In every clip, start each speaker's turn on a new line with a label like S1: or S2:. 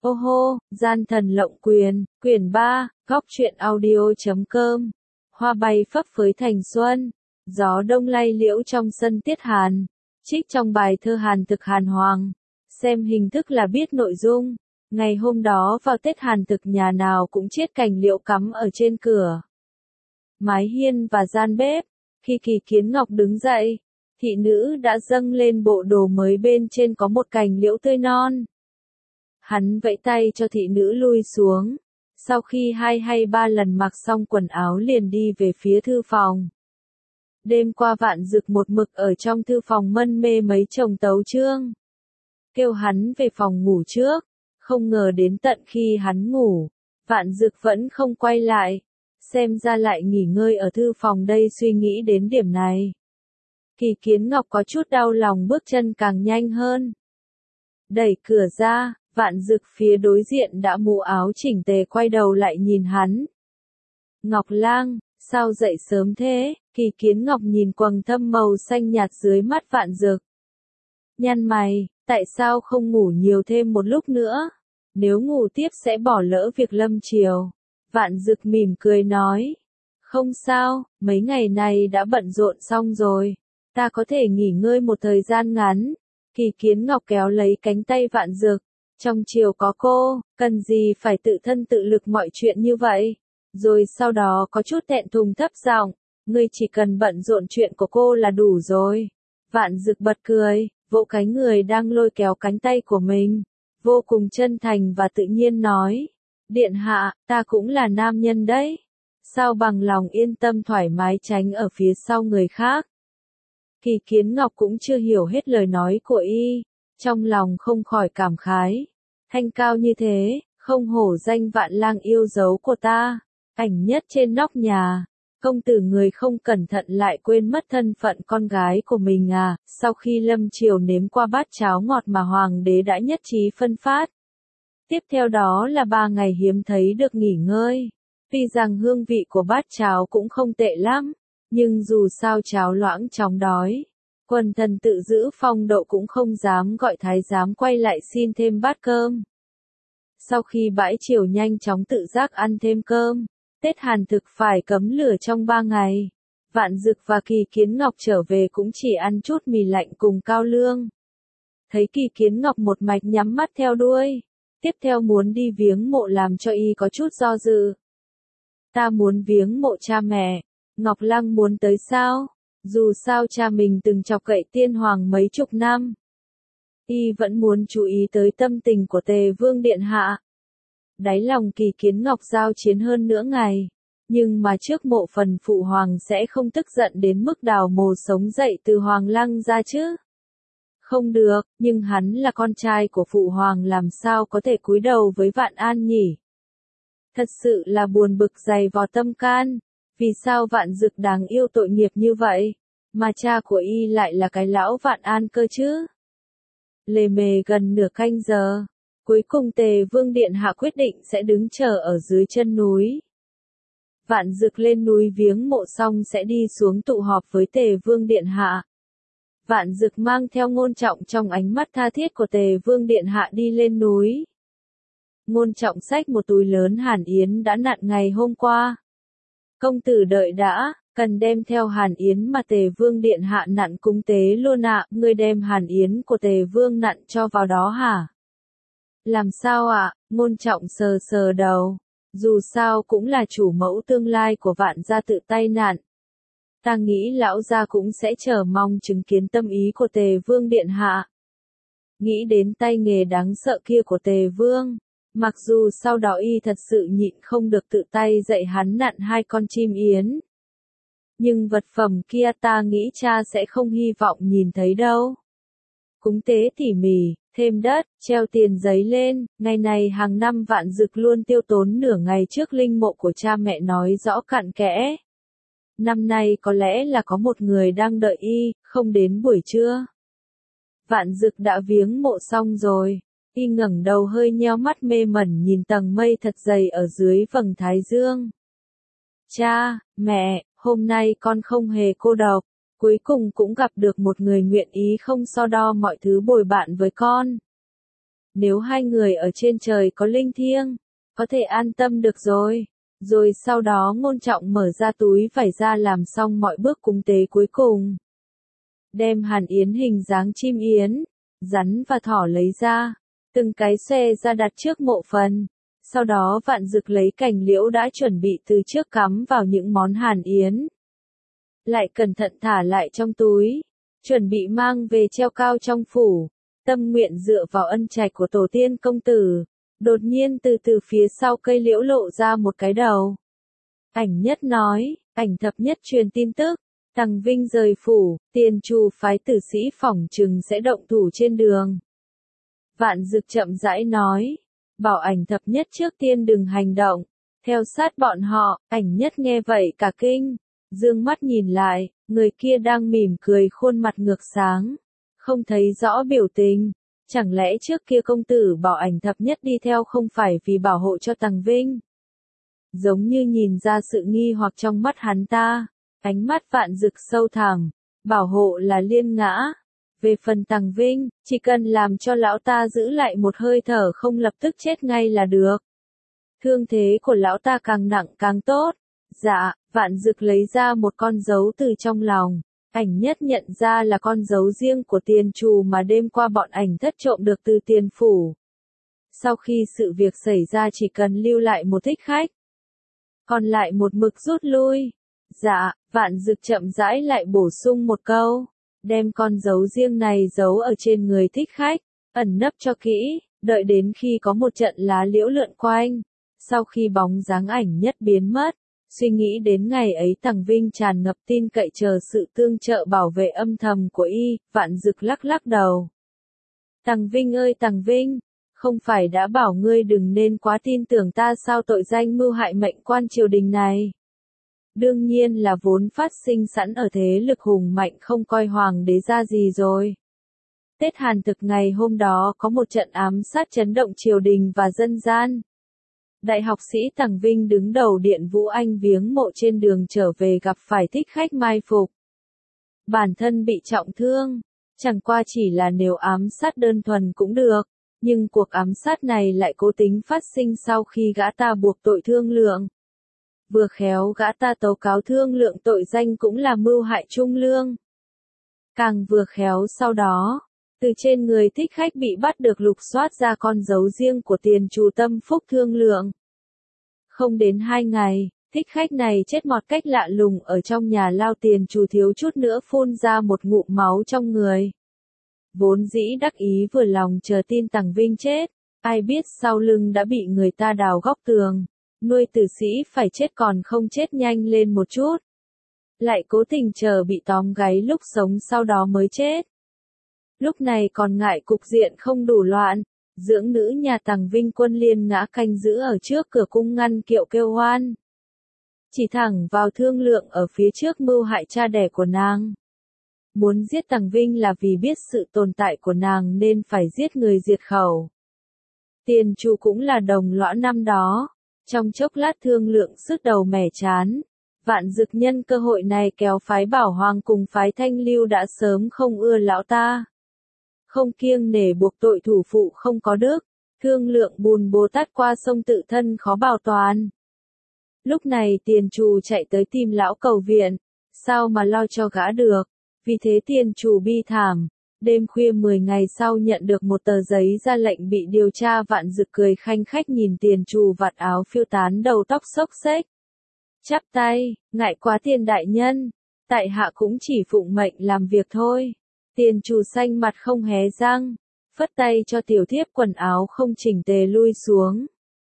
S1: Ô hô, gian thần lộng quyền, quyển 3, góc truyện audio.com. Hoa bay phấp phới thành xuân, gió đông lay liễu trong sân tiết hàn. Trích trong bài thơ Hàn Thực Hàn Hoàng. Xem hình thức là biết nội dung. Ngày hôm đó vào Tết Hàn Thực nhà nào cũng chiết cành liễu cắm ở trên cửa, mái hiên và gian bếp. Khi Kỳ Kiến Ngọc đứng dậy, thị nữ đã dâng lên bộ đồ mới, bên trên có một cành liễu tươi non. Hắn vẫy tay cho thị nữ lui xuống. Sau khi 2 hay 3 lần mặc xong quần áo liền đi về phía thư phòng. Đêm qua Vạn Dực một mực ở trong thư phòng mân mê mấy chồng tấu chương. Kêu hắn về phòng ngủ trước. Không ngờ đến tận khi hắn ngủ, Vạn Dực vẫn không quay lại. Xem ra lại nghỉ ngơi ở thư phòng đây. Suy nghĩ đến điểm này, Kỳ Kiến Ngọc có chút đau lòng, bước chân càng nhanh hơn. Đẩy cửa ra, Vạn Dực phía đối diện đã mũ áo chỉnh tề quay đầu lại nhìn hắn. Ngọc Lang, sao dậy sớm thế? Kỳ Kiến Ngọc nhìn quầng thâm màu xanh nhạt dưới mắt Vạn Dực. Nhăn mày, tại sao không ngủ nhiều thêm một lúc nữa? Nếu ngủ tiếp sẽ bỏ lỡ việc lâm chiều. Vạn Dực mỉm cười nói. Không sao, mấy ngày này đã bận rộn xong rồi. Ta có thể nghỉ ngơi một thời gian ngắn. Kỳ Kiến Ngọc kéo lấy cánh tay Vạn Dực. Trong chiều có cô, cần gì phải tự thân tự lực mọi chuyện như vậy? Rồi sau đó có chút thẹn thùng thấp giọng, ngươi chỉ cần bận rộn chuyện của cô là đủ rồi. Vạn Dực bật cười, vỗ cánh người đang lôi kéo cánh tay của mình, vô cùng chân thành và tự nhiên nói, điện hạ, ta cũng là nam nhân đấy. Sao bằng lòng yên tâm thoải mái tránh ở phía sau người khác? Kỳ Kiến Ngọc cũng chưa hiểu hết lời nói của y, trong lòng không khỏi cảm khái. Thanh cao như thế, không hổ danh Vạn Lang yêu dấu của ta. Ảnh nhất trên nóc nhà. Công tử người không cẩn thận lại quên mất thân phận con gái của mình à. Sau khi lâm chiều nếm qua bát cháo ngọt mà hoàng đế đã nhất trí phân phát. Tiếp theo đó là 3 ngày hiếm thấy được nghỉ ngơi. Tuy rằng hương vị của bát cháo cũng không tệ lắm, nhưng dù sao cháo loãng chóng đói. Quần thần tự giữ phong độ cũng không dám gọi thái giám quay lại xin thêm bát cơm. Sau khi bãi chiều nhanh chóng tự giác ăn thêm cơm. Tết Hàn Thực phải cấm lửa trong 3 ngày. Vạn Dực và Kỳ Kiến Ngọc trở về cũng chỉ ăn chút mì lạnh cùng cao lương. Thấy Kỳ Kiến Ngọc một mạch nhắm mắt theo đuôi. Tiếp theo muốn đi viếng mộ làm cho y có chút do dự. Ta muốn viếng mộ cha mẹ. Ngọc Lang muốn tới sao? Dù sao cha mình từng chọc cậy tiên hoàng mấy chục năm. Y vẫn muốn chú ý tới tâm tình của Tề Vương Điện Hạ. Đáy lòng Kỳ Kiến Ngọc giao chiến hơn nửa ngày. Nhưng mà trước mộ phần phụ hoàng sẽ không tức giận đến mức đào mồ sống dậy từ Hoàng Lăng ra chứ. Không được, nhưng hắn là con trai của phụ hoàng làm sao có thể cúi đầu với Vạn An nhỉ? Thật sự là buồn bực dày vò tâm can. Vì sao Vạn Dực đáng yêu tội nghiệp như vậy, mà cha của y lại là cái lão Vạn An cơ chứ? Lề mề gần nửa canh giờ, cuối cùng Tề Vương Điện Hạ quyết định sẽ đứng chờ ở dưới chân núi. Vạn Dực lên núi viếng mộ xong sẽ đi xuống tụ họp với Tề Vương Điện Hạ. Vạn Dực mang theo Ngôn Trọng trong ánh mắt tha thiết của Tề Vương Điện Hạ đi lên núi. Ngôn Trọng xách một túi lớn hàn yến đã nặn ngày hôm qua. Công tử đợi đã, cần đem theo hàn yến mà Tề Vương Điện Hạ nặn cúng tế luôn ạ. Ngươi đem hàn yến của Tề Vương nặn cho vào đó hả? Làm sao ạ? Ngôn Trọng sờ sờ đầu. Dù sao cũng là chủ mẫu tương lai của Vạn gia tự tay nặn. Ta nghĩ lão gia cũng sẽ chờ mong chứng kiến tâm ý của Tề Vương Điện Hạ. Nghĩ đến tay nghề đáng sợ kia của Tề Vương. Mặc dù sau đó y thật sự nhịn không được tự tay dạy hắn nặn 2 con chim yến. Nhưng vật phẩm kia ta nghĩ cha sẽ không hy vọng nhìn thấy đâu. Cúng tế tỉ mỉ, thêm đất, treo tiền giấy lên, ngày này hàng năm Vạn Dực luôn tiêu tốn nửa ngày trước linh mộ của cha mẹ nói rõ cặn kẽ. Năm nay có lẽ là có một người đang đợi y, không đến buổi trưa. Vạn Dực đã viếng mộ xong rồi. Y ngẩng đầu hơi nheo mắt mê mẩn nhìn tầng mây thật dày ở dưới vầng thái dương. Cha, mẹ, hôm nay con không hề cô độc. Cuối cùng cũng gặp được một người nguyện ý không so đo mọi thứ bồi bạn với con. Nếu hai người ở trên trời có linh thiêng, có thể an tâm được rồi. Rồi sau đó Ngôn Trọng mở ra túi vải ra làm xong mọi bước cúng tế cuối cùng. Đem hàn yến hình dáng chim yến, rắn và thỏ lấy ra, từng cái xòe ra đặt trước mộ phần. Sau đó Vạn Dực lấy cành liễu đã chuẩn bị từ trước cắm vào những món hàn yến. Lại cẩn thận thả lại trong túi, chuẩn bị mang về treo cao trong phủ. Tâm nguyện dựa vào ân trạch của tổ tiên công tử. Đột nhiên từ phía sau cây liễu lộ ra một cái đầu. Ảnh Nhất nói, Ảnh Thập Nhất truyền tin tức. Tằng Vinh rời phủ, Tiền Trù phái tử sĩ phỏng chừng sẽ động thủ trên đường. Vạn Dực chậm rãi nói, bảo Ảnh Thập Nhất trước tiên đừng hành động, theo sát bọn họ. Ảnh Nhất nghe vậy cả kinh, dương mắt nhìn lại, người kia đang mỉm cười khuôn mặt ngược sáng, không thấy rõ biểu tình. Chẳng lẽ trước kia công tử bảo Ảnh Thập Nhất đi theo không phải vì bảo hộ cho Tằng Vinh? Giống như nhìn ra sự nghi hoặc trong mắt hắn ta, ánh mắt Vạn Dực sâu thẳm, bảo hộ là Liên Ngã. Về phần Tằng Vinh, chỉ cần làm cho lão ta giữ lại một hơi thở không lập tức chết ngay là được. Thương thế của lão ta càng nặng càng tốt. Dạ, Vạn Dực lấy ra một con dấu từ trong lòng. Ảnh Nhất nhận ra là con dấu riêng của Tiền Trù mà đêm qua bọn Ảnh Thất trộm được từ Tiền phủ. Sau khi sự việc xảy ra chỉ cần lưu lại một thích khách, còn lại một mực rút lui. Dạ, Vạn Dực chậm rãi lại bổ sung một câu, đem con dấu riêng này giấu ở trên người thích khách, ẩn nấp cho kỹ, đợi đến khi có một trận lá liễu lượn quanh. Sau khi bóng dáng Ảnh Nhất biến mất, suy nghĩ đến ngày ấy Tằng Vinh tràn ngập tin cậy chờ sự tương trợ bảo vệ âm thầm của y. Vạn Dực lắc lắc đầu. Tằng Vinh ơi Tằng Vinh, không phải đã bảo ngươi đừng nên quá tin tưởng ta sao? Tội danh mưu hại mệnh quan triều đình này đương nhiên là vốn phát sinh sẵn ở thế lực hùng mạnh không coi hoàng đế ra gì rồi. Tết Hàn Thực ngày hôm đó có một trận ám sát chấn động triều đình và dân gian. Đại học sĩ Tằng Vinh đứng đầu điện Vũ Anh viếng mộ trên đường trở về gặp phải thích khách mai phục. Bản thân bị trọng thương, chẳng qua chỉ là nếu ám sát đơn thuần cũng được, nhưng cuộc ám sát này lại cố tình phát sinh sau khi gã ta buộc tội Thương Lượng. Vừa khéo gã ta tố cáo Thương Lượng tội danh cũng là mưu hại Trung Lương. Càng vừa khéo sau đó, từ trên người thích khách bị bắt được lục soát ra con dấu riêng của Tiền Trù tâm phúc Thương Lượng. Không đến 2 ngày, thích khách này chết một cách lạ lùng ở trong nhà lao Tiền Trù thiếu chút nữa phun ra một ngụm máu trong người. Vốn dĩ đắc ý vừa lòng chờ tin Tằng Vinh chết, ai biết sau lưng đã bị người ta đào góc tường. Nuôi tử sĩ phải chết còn không chết nhanh lên một chút. Lại cố tình chờ bị tóm gáy lúc sống sau đó mới chết. Lúc này còn ngại cục diện không đủ loạn, dưỡng nữ nhà Tằng Vinh Quân Liên Ngã canh giữ ở trước cửa cung ngăn kiệu kêu hoan. Chỉ thẳng vào Thương Lượng ở phía trước mưu hại cha đẻ của nàng. Muốn giết Tằng Vinh là vì biết sự tồn tại của nàng nên phải giết người diệt khẩu. Tiền Trù cũng là đồng lõa năm đó. Trong chốc lát Thương Lượng sứt đầu mẻ chán. Vạn Dực nhân cơ hội này kéo phái Bảo Hoàng cùng phái Thanh Lưu đã sớm không ưa lão ta. Không kiêng nể buộc tội thủ phụ không có đức. Thương Lượng bùn Bồ Tát qua sông tự thân khó bảo toàn. Lúc này Tiền Trù chạy tới tìm lão cầu viện. Sao mà lo cho gã được. Vì thế Tiền Trù bi thảm. Đêm khuya 10 ngày sau nhận được một tờ giấy ra lệnh bị điều tra. Vạn Dực cười khanh khách nhìn Tiền Trù vạt áo phiêu tán đầu tóc xốc xếch. Chắp tay, ngại quá Tiền đại nhân. Tại hạ cũng chỉ phụng mệnh làm việc thôi. Tiền Trù xanh mặt không hé răng. Phất tay cho tiểu thiếp quần áo không chỉnh tề lui xuống.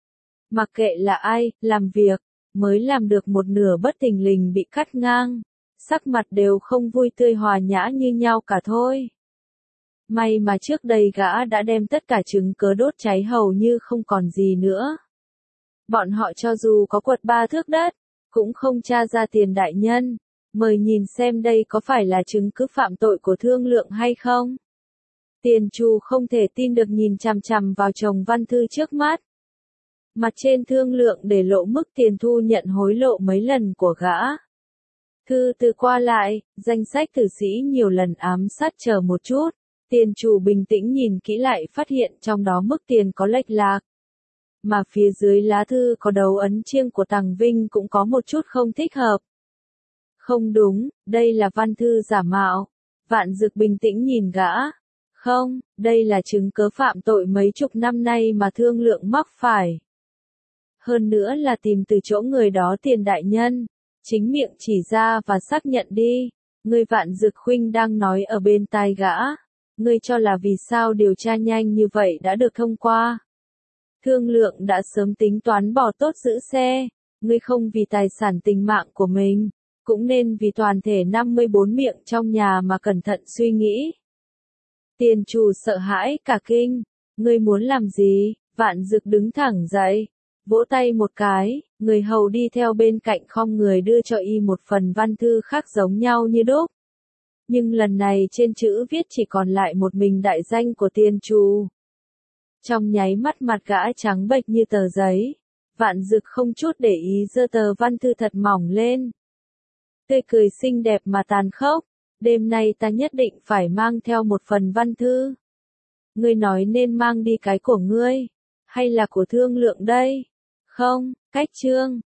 S1: Mặc kệ là ai, làm việc, mới làm được một nửa bất thình lình bị cắt ngang. Sắc mặt đều không vui tươi hòa nhã như nhau cả thôi. May mà trước đây gã đã đem tất cả chứng cớ đốt cháy hầu như không còn gì nữa. Bọn họ cho dù có quật 3 thước đất, cũng không tra ra Tiền đại nhân. Mời nhìn xem đây có phải là chứng cứ phạm tội của Thương Lượng hay không? Tiền Trù không thể tin được nhìn chằm chằm vào chồng văn thư trước mắt. Mặt trên Thương Lượng để lộ mức tiền thu nhận hối lộ mấy lần của gã. Thư từ qua lại, danh sách tử sĩ nhiều lần ám sát chờ một chút. Tiền chủ bình tĩnh nhìn kỹ lại phát hiện trong đó mức tiền có lệch lạc. Mà phía dưới lá thư có dấu ấn chiêng của Tằng Vinh cũng có một chút không thích hợp. Không đúng, đây là văn thư giả mạo. Vạn Dực bình tĩnh nhìn gã. Không, đây là chứng cớ phạm tội mấy chục năm nay mà Thương Lượng mắc phải. Hơn nữa là tìm từ chỗ người đó tiền đại nhân. Chính miệng chỉ ra và xác nhận đi. Người Vạn Dực khuynh đang nói ở bên tai gã. Ngươi cho là vì sao điều tra nhanh như vậy đã được thông qua. Thương Lượng đã sớm tính toán bỏ tốt giữ xe. Ngươi không vì tài sản tính mạng của mình, cũng nên vì toàn thể 54 miệng trong nhà mà cẩn thận suy nghĩ. Tiền chủ sợ hãi cả kinh. Ngươi muốn làm gì? Vạn Dực đứng thẳng dậy, vỗ tay một cái, người hầu đi theo bên cạnh khom người đưa cho y một phần văn thư khác giống nhau như đúc. Nhưng lần này trên chữ viết chỉ còn lại một mình đại danh của tiền chủ. Trong nháy mắt mặt gã trắng bệch như tờ giấy. Vạn Dực không chút để ý giơ tờ văn thư thật mỏng lên. Tươi cười xinh đẹp mà tàn khốc. Đêm nay ta nhất định phải mang theo một phần văn thư. Ngươi nói nên mang đi cái của ngươi, hay là của Thương Lượng đây? Không, cách chương.